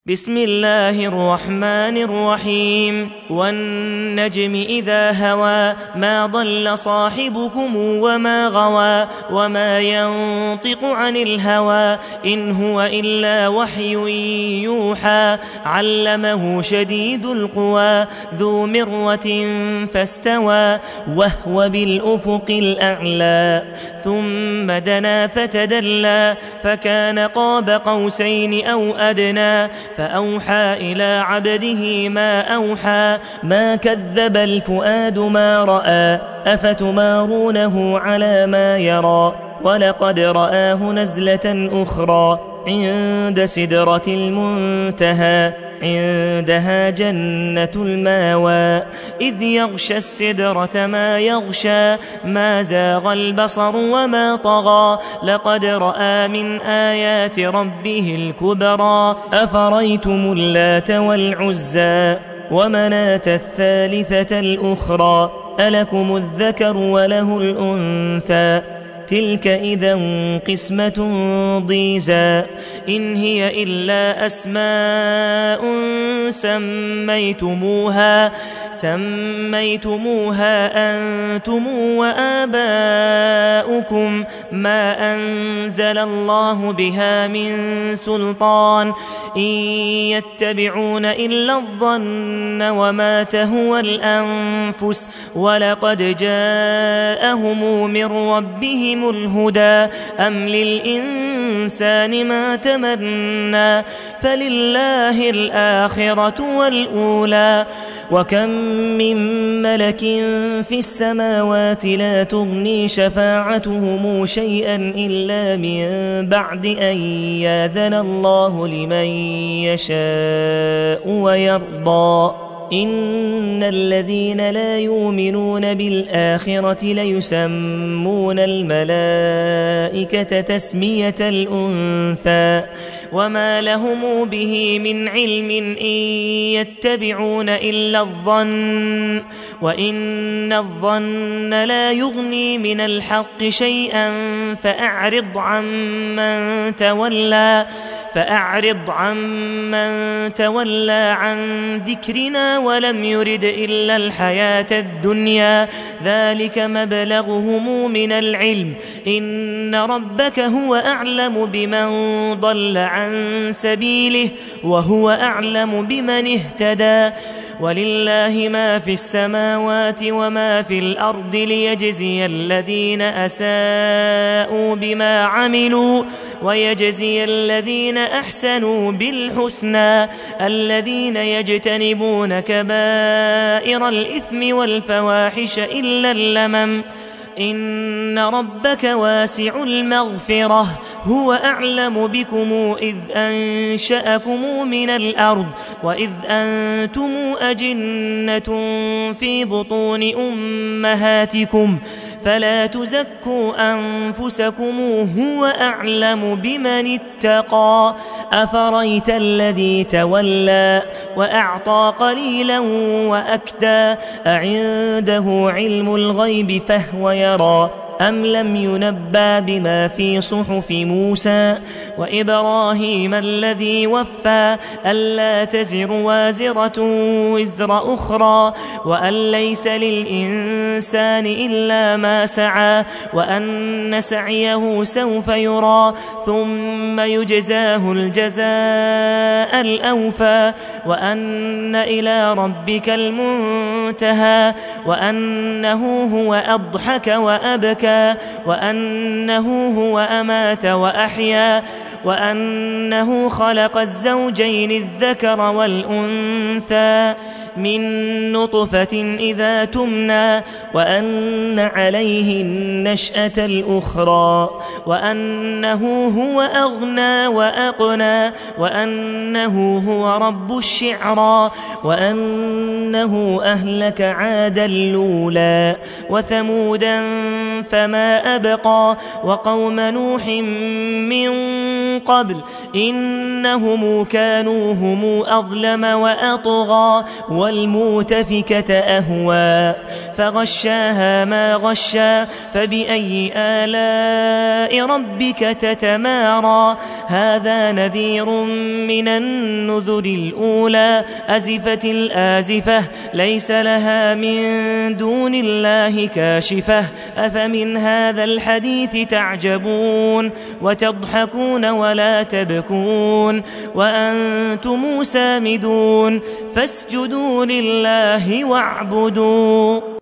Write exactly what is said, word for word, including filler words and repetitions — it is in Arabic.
بسم الله الرحمن الرحيم والنجم إذا هوى ما ضل صاحبكم وما غوى وما ينطق عن الهوى إن هو إلا وحي يوحى علمه شديد القوى ذو مرة فاستوى وهو بالأفق الأعلى ثم دنا فتدلى فكان قاب قوسين أو أدنى فأوحى إلى عبده ما أوحى ما كذب الفؤاد ما رأى أفتمارونه على ما يرى ولقد رآه نزلة أخرى عند سدرة المنتهى عندها جنة الماوى إذ يغشى السدرة ما يغشى ما زاغ البصر وما طغى لقد رأى من آيات ربه الكبرى أفريتم اللات والعزى ومناة الثالثة الأخرى ألكم الذكر وله الأنثى تلك إذا قسمة ضيزى إن هي إلا أسماء سميتموها سميتموها أنتم وآباؤكم ما أنزل الله بها من سلطان إن يتبعون إلا الظن وما تهوى الأنفس ولقد جاءهم من ربهم الهدى أم للإنسان ما تمنى فلله الآخرة والأولى وكم من ملك في السماوات لا تغني شفاعتهم شيئا إلا من بعد أن يأذن الله لمن يشاء ويرضى إن الذين لا يؤمنون بالآخرة ليسمون الملائكة تسمية الأنثى وما لهم به من علم إن يتبعون إلا الظن وإن الظن لا يغني من الحق شيئا فأعرض عمن تولى فأعرض عمن تولى عن ذكرنا ولم يرد إلا الحياة الدنيا ذلك مبلغهم من العلم إن ربك هو أعلم بمن ضل عن سبيله وهو أعلم بمن اهتدى ولله ما في السماوات وما في الأرض ليجزي الذين أساءوا بما عملوا ويجزي الذين أحسنوا بالحسنى الذين يجتنبون كبائر الإثم والفواحش إلا اللمم إن ربك واسع المغفرة هو أعلم بكم إذ أنشأكم من الأرض وإذ أنتم أجنة في بطون أمهاتكم فلا تزكوا أنفسكم هو أعلم بمن اتقى أفريت الذي تولى وأعطى قليلا وأكدى أعنده علم الغيب فهو يرى أم لم ينبأ بما في صحف موسى وإبراهيم الذي وفى ألا تزر وازرة وزر أخرى وأن ليس للإنسان إلا ما سعى وأن سعيه سوف يرى ثم يجزاه الجزاء الأوفى وأن إلى ربك المنتهى وأنه هو أضحك وأبكى وأنه هو أمات وأحيا وأنه خلق الزوجين الذكر والأنثى من نطفة إذا تمنى وأن عليه النشأة الأخرى وأنه هو أغنى وأقنى وأنه هو رب الشعرى وأنه أهلك عادا الأولى وثمودا فما أبقى وقوم نوح من قبل إنهم كانوا هم أظلم وأطغى والمؤتفكة أهوى فغشاها ما غشا فبأي آلاء ربك تتمارى هذا نذير من النذر الأولى أزفت الآزفة ليس لها من دون الله كاشفة أفمن هذا الحديث تعجبون وتضحكون ولا تبكون وأنتم سامدون فاسجدوا لله واعبدوا